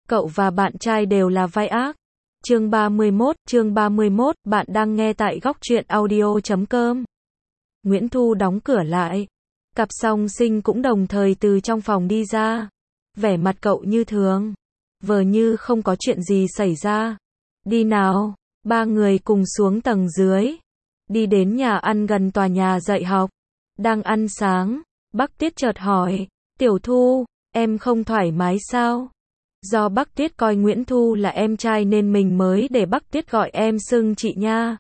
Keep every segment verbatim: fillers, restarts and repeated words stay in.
Cậu và bạn trai đều là vai ác. Chương ba mươi mốt, chương ba mươi mốt, bạn đang nghe tại góc truyện audio chấm com. Nguyễn Thu đóng cửa lại. Cặp song sinh cũng đồng thời từ trong phòng đi ra. Vẻ mặt cậu như thường. Vờ như không có chuyện gì xảy ra. Đi nào. Ba người cùng xuống tầng dưới. Đi đến nhà ăn gần tòa nhà dạy học. Đang ăn sáng. Bắc Tiết chợt hỏi. Tiểu Thu, em không thoải mái sao? Do Bắc Tiết coi Nguyễn Thu là em trai nên mình mới để Bắc Tiết gọi em xưng chị nha.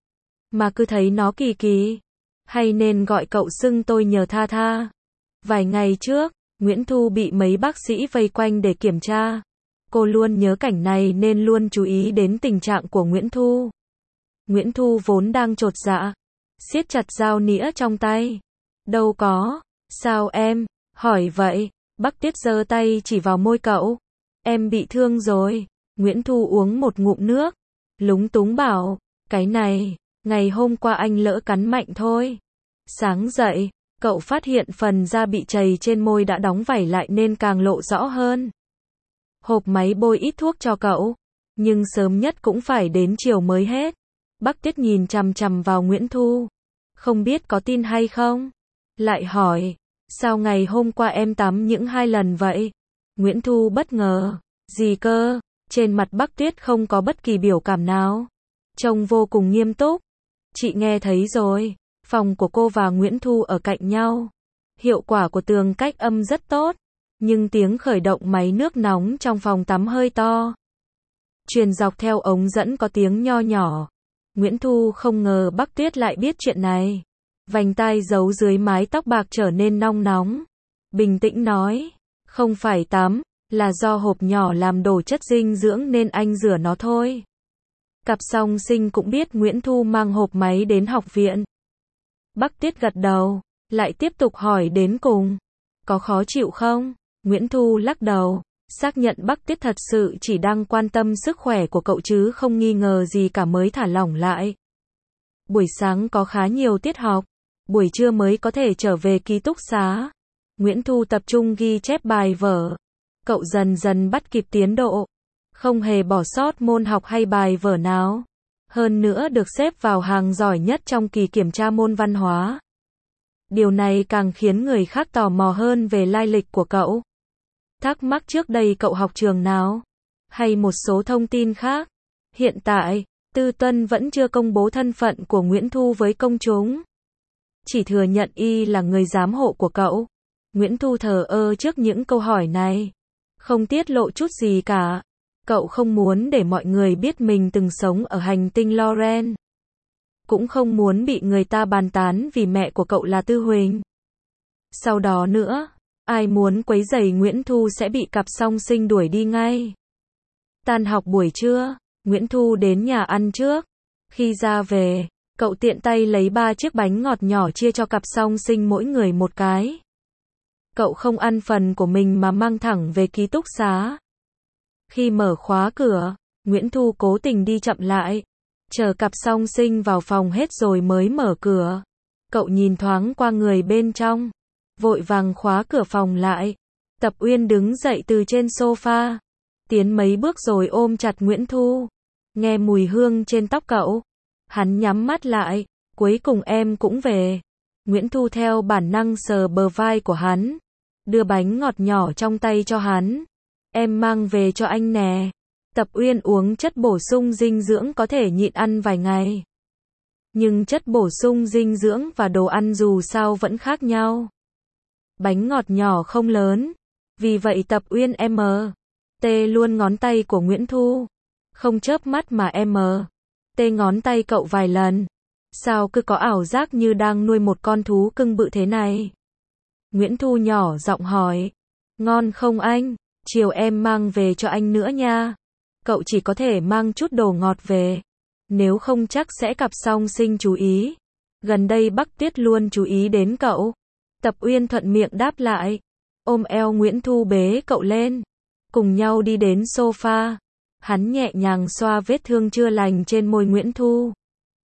Mà cứ thấy nó kỳ kỳ. Hay nên gọi cậu xưng tôi nhờ Tha Tha. Vài ngày trước, Nguyễn Thu bị mấy bác sĩ vây quanh để kiểm tra. Cô luôn nhớ cảnh này nên luôn chú ý đến tình trạng của Nguyễn Thu. Nguyễn Thu vốn đang chột dạ, siết chặt dao nĩa trong tay. Đâu có, sao em, hỏi vậy, Bắc Tiết giơ tay chỉ vào môi cậu. Em bị thương rồi. Nguyễn Thu uống một ngụm nước, lúng túng bảo, cái này, ngày hôm qua anh lỡ cắn mạnh thôi. Sáng dậy, cậu phát hiện phần da bị trầy trên môi đã đóng vảy lại nên càng lộ rõ hơn. Hộp máy bôi ít thuốc cho cậu, nhưng sớm nhất cũng phải đến chiều mới hết. Bắc Tiết nhìn chằm chằm vào Nguyễn Thu, không biết có tin hay không. Lại hỏi, sao ngày hôm qua em tắm những hai lần vậy? Nguyễn Thu bất ngờ, gì cơ? Trên mặt Bắc Tiết không có bất kỳ biểu cảm nào, trông vô cùng nghiêm túc. Chị nghe thấy rồi, phòng của cô và Nguyễn Thu ở cạnh nhau. Hiệu quả của tường cách âm rất tốt, nhưng tiếng khởi động máy nước nóng trong phòng tắm hơi to. Truyền dọc theo ống dẫn có tiếng nho nhỏ. Nguyễn Thu không ngờ Bắc Tiết lại biết chuyện này. Vành tai giấu dưới mái tóc bạc trở nên nong nóng. Bình tĩnh nói, không phải tắm, là do hộp nhỏ làm đổ chất dinh dưỡng nên anh rửa nó thôi. Cặp song sinh cũng biết Nguyễn Thu mang hộp máy đến học viện. Bắc Tiết gật đầu, lại tiếp tục hỏi đến cùng. Có khó chịu không? Nguyễn Thu lắc đầu, xác nhận Bắc Tiết thật sự chỉ đang quan tâm sức khỏe của cậu chứ không nghi ngờ gì cả mới thả lỏng lại. Buổi sáng có khá nhiều tiết học, buổi trưa mới có thể trở về ký túc xá. Nguyễn Thu tập trung ghi chép bài vở. Cậu dần dần bắt kịp tiến độ, không hề bỏ sót môn học hay bài vở nào. Hơn nữa được xếp vào hàng giỏi nhất trong kỳ kiểm tra môn văn hóa. Điều này càng khiến người khác tò mò hơn về lai lịch của cậu. Thắc mắc trước đây cậu học trường nào? Hay một số thông tin khác? Hiện tại, Tư Tuân vẫn chưa công bố thân phận của Nguyễn Thu với công chúng. Chỉ thừa nhận y là người giám hộ của cậu. Nguyễn Thu thờ ơ trước những câu hỏi này. Không tiết lộ chút gì cả. Cậu không muốn để mọi người biết mình từng sống ở hành tinh Loren. Cũng không muốn bị người ta bàn tán vì mẹ của cậu là Tư Huỳnh. Sau đó nữa, ai muốn quấy rầy Nguyễn Thu sẽ bị cặp song sinh đuổi đi ngay. Tan học buổi trưa, Nguyễn Thu đến nhà ăn trước. Khi ra về, cậu tiện tay lấy ba chiếc bánh ngọt nhỏ chia cho cặp song sinh mỗi người một cái. Cậu không ăn phần của mình mà mang thẳng về ký túc xá. Khi mở khóa cửa, Nguyễn Thu cố tình đi chậm lại, chờ cặp song sinh vào phòng hết rồi mới mở cửa. Cậu nhìn thoáng qua người bên trong, vội vàng khóa cửa phòng lại. Tập Uyên đứng dậy từ trên sofa, tiến mấy bước rồi ôm chặt Nguyễn Thu. Nghe mùi hương trên tóc cậu, hắn nhắm mắt lại, cuối cùng em cũng về. Nguyễn Thu theo bản năng sờ bờ vai của hắn, đưa bánh ngọt nhỏ trong tay cho hắn. Em mang về cho anh nè. Tập Uyên uống chất bổ sung dinh dưỡng có thể nhịn ăn vài ngày. Nhưng chất bổ sung dinh dưỡng và đồ ăn dù sao vẫn khác nhau. Bánh ngọt nhỏ không lớn, vì vậy Tập Uyên em tê luôn ngón tay của Nguyễn Thu. Không chớp mắt mà em tê ngón tay cậu vài lần. Sao cứ có ảo giác như đang nuôi một con thú cưng bự thế này? Nguyễn Thu nhỏ giọng hỏi. Ngon không anh? Chiều em mang về cho anh nữa nha. Cậu chỉ có thể mang chút đồ ngọt về. Nếu không chắc sẽ cặp song sinh chú ý. Gần đây Bắc Tiết luôn chú ý đến cậu. Tập Uyên thuận miệng đáp lại. Ôm eo Nguyễn Thu bế cậu lên. Cùng nhau đi đến sofa. Hắn nhẹ nhàng xoa vết thương chưa lành trên môi Nguyễn Thu.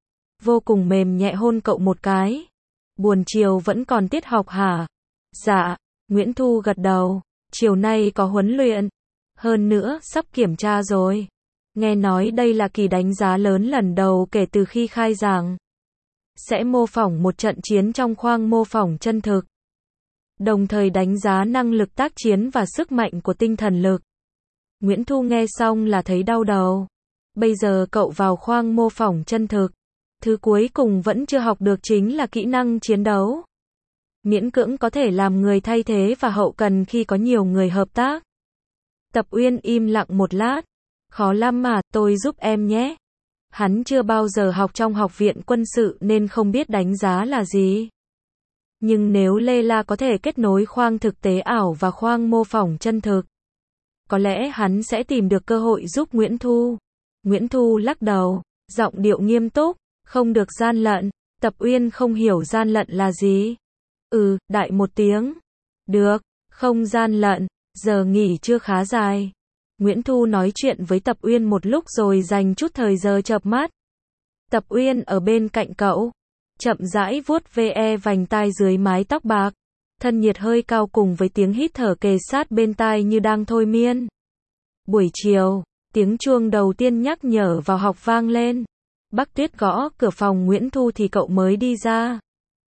Vô cùng mềm nhẹ hôn cậu một cái. Buồn chiều vẫn còn tiết học hả? Dạ. Nguyễn Thu gật đầu. Chiều nay có huấn luyện. Hơn nữa, sắp kiểm tra rồi. Nghe nói đây là kỳ đánh giá lớn lần đầu kể từ khi khai giảng. Sẽ mô phỏng một trận chiến trong khoang mô phỏng chân thực. Đồng thời đánh giá năng lực tác chiến và sức mạnh của tinh thần lực. Nguyễn Thu nghe xong là thấy đau đầu. Bây giờ cậu vào khoang mô phỏng chân thực. Thứ cuối cùng vẫn chưa học được chính là kỹ năng chiến đấu. Miễn cưỡng có thể làm người thay thế và hậu cần khi có nhiều người hợp tác. Tập Uyên im lặng một lát. Khó lắm mà, tôi giúp em nhé. Hắn chưa bao giờ học trong học viện quân sự nên không biết đánh giá là gì. Nhưng nếu Lê La có thể kết nối khoang thực tế ảo và khoang mô phỏng chân thực, có lẽ hắn sẽ tìm được cơ hội giúp Nguyễn Thu. Nguyễn Thu lắc đầu, giọng điệu nghiêm túc, không được gian lận. Tập Uyên không hiểu gian lận là gì. Ừ, đại một tiếng. Được, không gian lận, giờ nghỉ chưa khá dài. Nguyễn Thu nói chuyện với Tập Uyên một lúc rồi dành chút thời giờ chợp mắt. Tập Uyên ở bên cạnh cậu, chậm rãi vuốt ve vành tai dưới mái tóc bạc. Thân nhiệt hơi cao cùng với tiếng hít thở kề sát bên tai như đang thôi miên. Buổi chiều, tiếng chuông đầu tiên nhắc nhở vào học vang lên. Bác Tuyết gõ cửa phòng Nguyễn Thu thì cậu mới đi ra.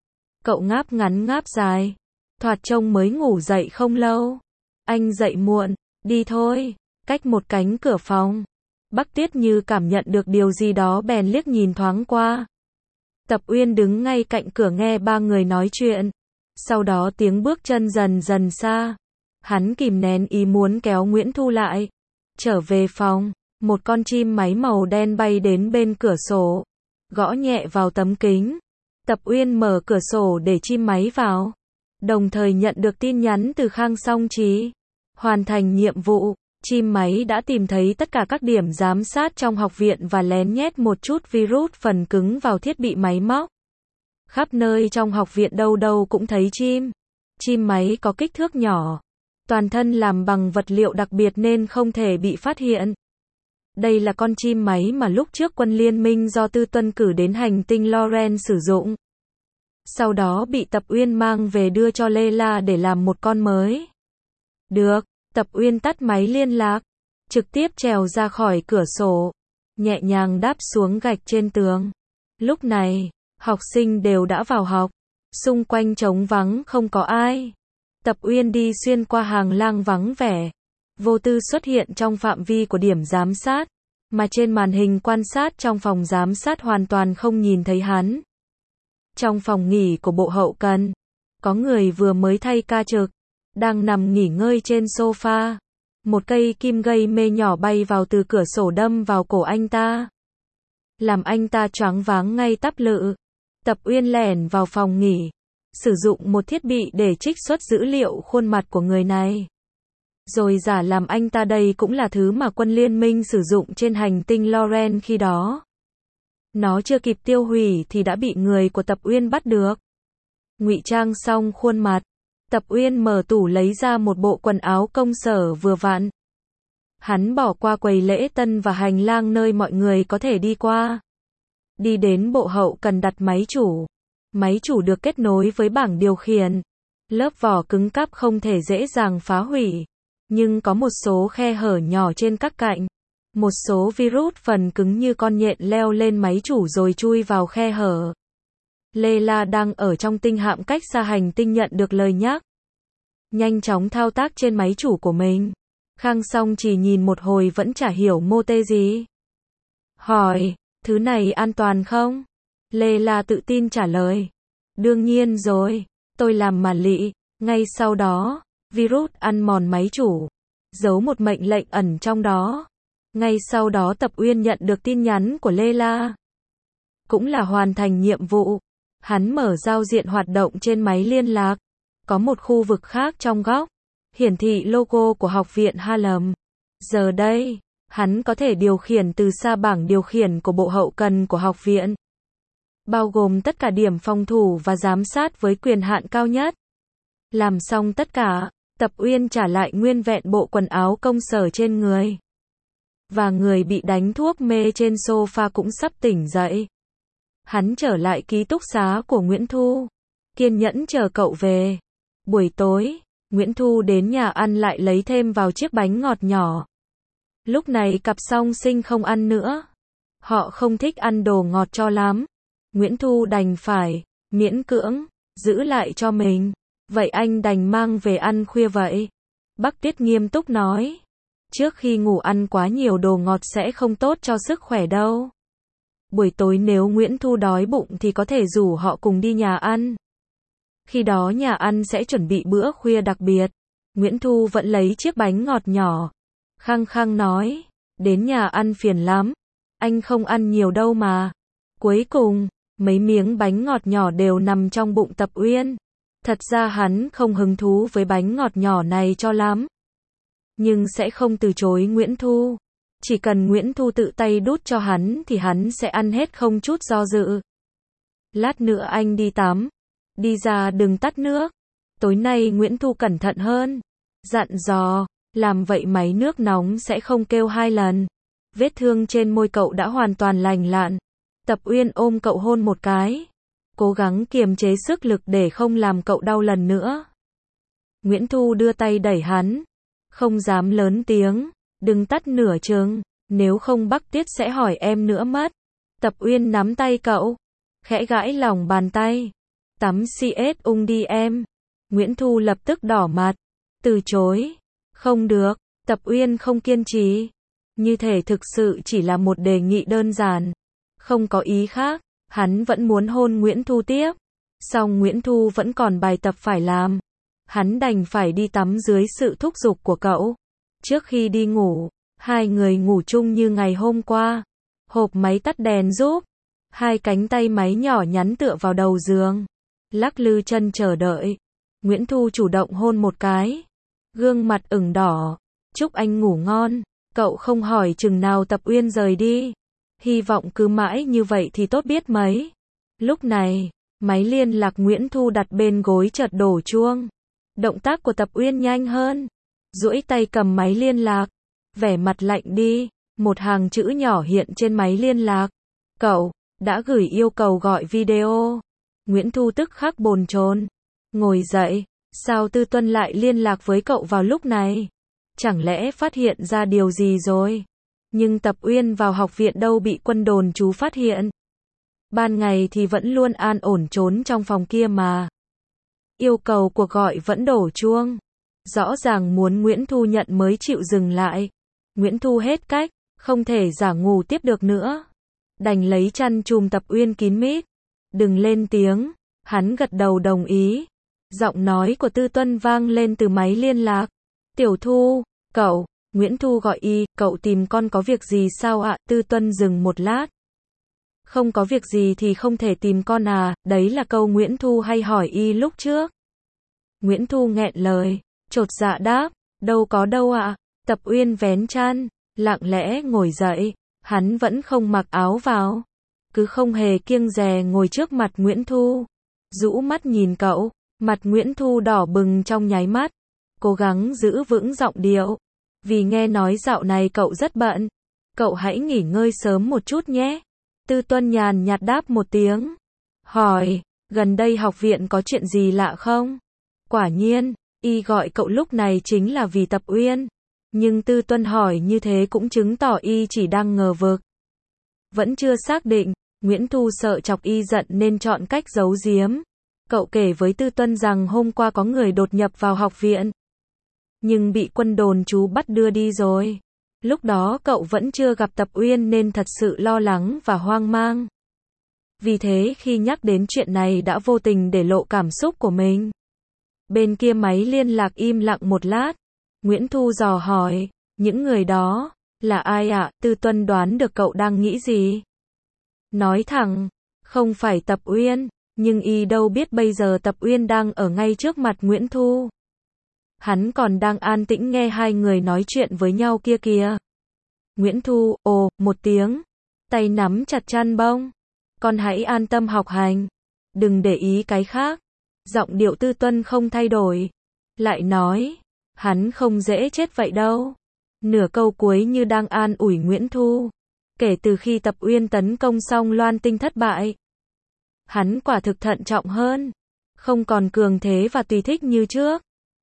Cậu ngáp ngắn ngáp dài, thoạt trông mới ngủ dậy không lâu. Anh dậy muộn, đi thôi. Cách một cánh cửa phòng, Bác Tuyết như cảm nhận được điều gì đó bèn liếc nhìn thoáng qua. Tập Uyên đứng ngay cạnh cửa nghe ba người nói chuyện. Sau đó tiếng bước chân dần dần xa. Hắn kìm nén ý muốn kéo Nguyễn Thu lại. Trở về phòng, một con chim máy màu đen bay đến bên cửa sổ, gõ nhẹ vào tấm kính. Tập Uyên mở cửa sổ để chim máy vào, đồng thời nhận được tin nhắn từ Khang Song Trí. Hoàn thành nhiệm vụ, chim máy đã tìm thấy tất cả các điểm giám sát trong học viện và lén nhét một chút virus phần cứng vào thiết bị máy móc. Khắp nơi trong học viện đâu đâu cũng thấy chim. Chim máy có kích thước nhỏ, toàn thân làm bằng vật liệu đặc biệt nên không thể bị phát hiện. Đây là con chim máy mà lúc trước quân liên minh do Tư Tuân cử đến hành tinh Loren sử dụng. Sau đó bị Tập Uyên mang về đưa cho Lê La để làm một con mới. Được, Tập Uyên tắt máy liên lạc, trực tiếp trèo ra khỏi cửa sổ, nhẹ nhàng đáp xuống gạch trên tường. Lúc này, học sinh đều đã vào học, xung quanh trống vắng không có ai. Tập Uyên đi xuyên qua hàng lang vắng vẻ, vô tư xuất hiện trong phạm vi của điểm giám sát, mà trên màn hình quan sát trong phòng giám sát hoàn toàn không nhìn thấy hắn. Trong phòng nghỉ của bộ hậu cần, có người vừa mới thay ca trực, đang nằm nghỉ ngơi trên sofa. Một cây kim gây mê nhỏ bay vào từ cửa sổ đâm vào cổ anh ta, làm anh ta choáng váng ngay tắp lự. Tập Uyên lẻn vào phòng nghỉ, sử dụng một thiết bị để trích xuất dữ liệu khuôn mặt của người này, rồi giả làm anh ta đây cũng là thứ mà quân liên minh sử dụng trên hành tinh Loren khi đó. Nó chưa kịp tiêu hủy thì đã bị người của Tập Uyên bắt được. Ngụy trang xong khuôn mặt, Tập Uyên mở tủ lấy ra một bộ quần áo công sở vừa vặn. Hắn bỏ qua quầy lễ tân và hành lang nơi mọi người có thể đi qua. Đi đến bộ hậu cần đặt máy chủ. Máy chủ được kết nối với bảng điều khiển. Lớp vỏ cứng cáp không thể dễ dàng phá hủy, nhưng có một số khe hở nhỏ trên các cạnh. Một số virus phần cứng như con nhện leo lên máy chủ rồi chui vào khe hở. Lê La đang ở trong tinh hạm cách xa hành tinh nhận được lời nhắc. Nhanh chóng thao tác trên máy chủ của mình. Khang Song chỉ nhìn một hồi vẫn chả hiểu mô tê gì. Hỏi, thứ này an toàn không? Lê La tự tin trả lời. Đương nhiên rồi, tôi làm mà lị. Ngay sau đó, virus ăn mòn máy chủ, giấu một mệnh lệnh ẩn trong đó. Ngay sau đó Tập Uyên nhận được tin nhắn của Lê La. Cũng là hoàn thành nhiệm vụ. Hắn mở giao diện hoạt động trên máy liên lạc. Có một khu vực khác trong góc, hiển thị logo của học viện Harlem. Giờ đây, hắn có thể điều khiển từ xa bảng điều khiển của bộ hậu cần của học viện, bao gồm tất cả điểm phòng thủ và giám sát với quyền hạn cao nhất. Làm xong tất cả, Tập Uyên trả lại nguyên vẹn bộ quần áo công sở trên người. Và người bị đánh thuốc mê trên sofa cũng sắp tỉnh dậy. Hắn trở lại ký túc xá của Nguyễn Thu, kiên nhẫn chờ cậu về. Buổi tối, Nguyễn Thu đến nhà ăn lại lấy thêm vào chiếc bánh ngọt nhỏ. Lúc này cặp song sinh không ăn nữa. Họ không thích ăn đồ ngọt cho lắm. Nguyễn Thu đành phải, miễn cưỡng, giữ lại cho mình. Vậy anh đành mang về ăn khuya vậy. Bác Tuyết nghiêm túc nói. Trước khi ngủ ăn quá nhiều đồ ngọt sẽ không tốt cho sức khỏe đâu. Buổi tối nếu Nguyễn Thu đói bụng thì có thể rủ họ cùng đi nhà ăn. Khi đó nhà ăn sẽ chuẩn bị bữa khuya đặc biệt. Nguyễn Thu vẫn lấy chiếc bánh ngọt nhỏ. Khăng khăng nói, đến nhà ăn phiền lắm. Anh không ăn nhiều đâu mà. Cuối cùng, mấy miếng bánh ngọt nhỏ đều nằm trong bụng Tập Uyên. Thật ra hắn không hứng thú với bánh ngọt nhỏ này cho lắm. Nhưng sẽ không từ chối Nguyễn Thu. Chỉ cần Nguyễn Thu tự tay đút cho hắn thì hắn sẽ ăn hết không chút do dự. Lát nữa anh đi tắm. Đi ra đừng tắt nước. Tối nay Nguyễn Thu cẩn thận hơn. Dặn dò, làm vậy máy nước nóng sẽ không kêu hai lần. Vết thương trên môi cậu đã hoàn toàn lành lặn. Tập Uyên ôm cậu hôn một cái. Cố gắng kiềm chế sức lực để không làm cậu đau lần nữa. Nguyễn Thu đưa tay đẩy hắn. Không dám lớn tiếng. Đừng tắt nửa chừng. Nếu không Bác Tuyết sẽ hỏi em nữa mất. Tập Uyên nắm tay cậu. Khẽ gãi lòng bàn tay. Tắm xê ét ung đi em. Nguyễn Thu lập tức đỏ mặt. Từ chối. Không được. Tập Uyên không kiên trì. Như thể thực sự chỉ là một đề nghị đơn giản. Không có ý khác. Hắn vẫn muốn hôn Nguyễn Thu tiếp. Song Nguyễn Thu vẫn còn bài tập phải làm. Hắn đành phải đi tắm dưới sự thúc giục của cậu. Trước khi đi ngủ, hai người ngủ chung như ngày hôm qua. Hộp máy tắt đèn giúp. Hai cánh tay máy nhỏ nhắn tựa vào đầu giường. Lắc lư chân chờ đợi. Nguyễn Thu chủ động hôn một cái. Gương mặt ửng đỏ. Chúc anh ngủ ngon. Cậu không hỏi chừng nào Tập Uyên rời đi. Hy vọng cứ mãi như vậy thì tốt biết mấy. Lúc này, máy liên lạc Nguyễn Thu đặt bên gối chợt đổ chuông. Động tác của Tập Uyên nhanh hơn. Duỗi tay cầm máy liên lạc. Vẻ mặt lạnh đi. Một hàng chữ nhỏ hiện trên máy liên lạc. Cậu đã gửi yêu cầu gọi video. Nguyễn Thu tức khắc bồn chồn. Ngồi dậy. Sao Tư Tuân lại liên lạc với cậu vào lúc này? Chẳng lẽ phát hiện ra điều gì rồi? Nhưng Tập Uyên vào học viện đâu bị quân đồn trú phát hiện. Ban ngày thì vẫn luôn an ổn trốn trong phòng kia mà. Yêu cầu cuộc gọi vẫn đổ chuông. Rõ ràng muốn Nguyễn Thu nhận mới chịu dừng lại. Nguyễn Thu hết cách, không thể giả ngủ tiếp được nữa. Đành lấy chăn chùm Tập Uyên kín mít. Đừng lên tiếng. Hắn gật đầu đồng ý. Giọng nói của Tư Tuân vang lên từ máy liên lạc. Tiểu Thu, cậu. Nguyễn Thu gọi y, cậu tìm con có việc gì sao ạ? Tư Tuân dừng một lát. Không có việc gì thì không thể tìm con à, đấy là câu Nguyễn Thu hay hỏi y lúc trước. Nguyễn Thu nghẹn lời, chột dạ đáp, đâu có đâu ạ. Tập Uyên vén chăn, lặng lẽ ngồi dậy, hắn vẫn không mặc áo vào. Cứ không hề kiêng dè ngồi trước mặt Nguyễn Thu. Rũ mắt nhìn cậu, mặt Nguyễn Thu đỏ bừng trong nháy mắt. Cố gắng giữ vững giọng điệu. Vì nghe nói dạo này cậu rất bận. Cậu hãy nghỉ ngơi sớm một chút nhé. Tư Tuân nhàn nhạt đáp một tiếng. Hỏi, gần đây học viện có chuyện gì lạ không? Quả nhiên, y gọi cậu lúc này chính là vì Tập Uyên. Nhưng Tư Tuân hỏi như thế cũng chứng tỏ y chỉ đang ngờ vực. Vẫn chưa xác định, Nguyễn Thu sợ chọc y giận nên chọn cách giấu giếm. Cậu kể với Tư Tuân rằng hôm qua có người đột nhập vào học viện. Nhưng bị quân đồn trú bắt đưa đi rồi. Lúc đó cậu vẫn chưa gặp Tập Uyên nên thật sự lo lắng và hoang mang. Vì thế khi nhắc đến chuyện này đã vô tình để lộ cảm xúc của mình. Bên kia máy liên lạc im lặng một lát. Nguyễn Thu dò hỏi, những người đó, là ai ạ? Tư Tuân đoán được cậu đang nghĩ gì. Nói thẳng, không phải Tập Uyên, nhưng y đâu biết bây giờ Tập Uyên đang ở ngay trước mặt Nguyễn Thu. Hắn còn đang an tĩnh nghe hai người nói chuyện với nhau kia kìa. Nguyễn Thu, ồ, một tiếng. Tay nắm chặt chăn bông. Con hãy an tâm học hành. Đừng để ý cái khác. Giọng điệu Tư Tuân không thay đổi. Lại nói, hắn không dễ chết vậy đâu. Nửa câu cuối như đang an ủi Nguyễn Thu. Kể từ khi Tập Uyên tấn công xong Loan Tinh thất bại. Hắn quả thực thận trọng hơn. Không còn cường thế và tùy thích như trước.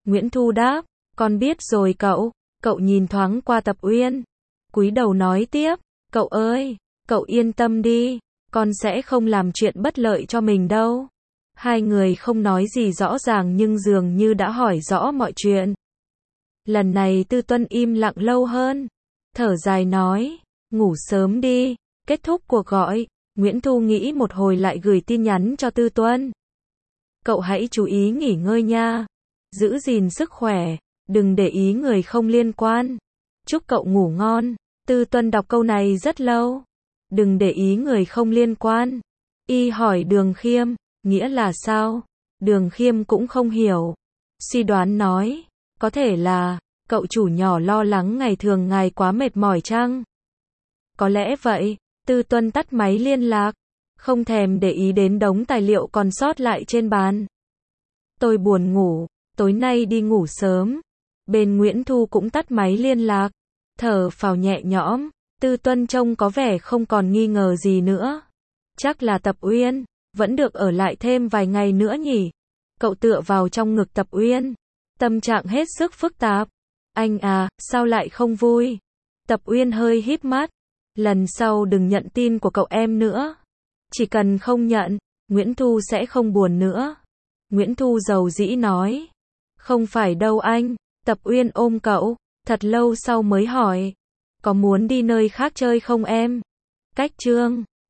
Nguyễn Thu đáp, con biết rồi cậu. Cậu nhìn thoáng qua Tập Uyên, cúi đầu nói tiếp, cậu ơi, cậu yên tâm đi, con sẽ không làm chuyện bất lợi cho mình đâu. Hai người không nói gì rõ ràng nhưng dường như đã hỏi rõ mọi chuyện. Lần này Tư Tuân im lặng lâu hơn, thở dài nói, ngủ sớm đi. Kết thúc cuộc gọi, Nguyễn Thu nghĩ một hồi lại gửi tin nhắn cho Tư Tuân. Cậu hãy chú ý nghỉ ngơi nha, giữ gìn sức khỏe, đừng để ý người không liên quan. Chúc cậu ngủ ngon. Tư Tuân đọc câu này rất lâu. Đừng để ý người không liên quan. Y hỏi Đường Khiêm, nghĩa là sao? Đường Khiêm cũng không hiểu. Suy đoán nói, có thể là, cậu chủ nhỏ lo lắng ngày thường ngài quá mệt mỏi chăng? Có lẽ vậy. Tư Tuân tắt máy liên lạc, không thèm để ý đến đống tài liệu còn sót lại trên bàn. Tôi buồn ngủ, tối nay đi ngủ sớm. Bên Nguyễn Thu cũng tắt máy liên lạc, thở phào nhẹ nhõm. Tư Tuân trông có vẻ không còn nghi ngờ gì nữa. Chắc là Tập Uyên, vẫn được ở lại thêm vài ngày nữa nhỉ. Cậu tựa vào trong ngực Tập Uyên, tâm trạng hết sức phức tạp. Anh à, sao lại không vui? Tập Uyên hơi híp mắt. Lần sau đừng nhận tin của cậu em nữa. Chỉ cần không nhận, Nguyễn Thu sẽ không buồn nữa. Nguyễn Thu dầu dĩ nói. Không phải đâu anh. Tập Uyên ôm cậu, thật lâu sau mới hỏi. Có muốn đi nơi khác chơi không em? Cách chương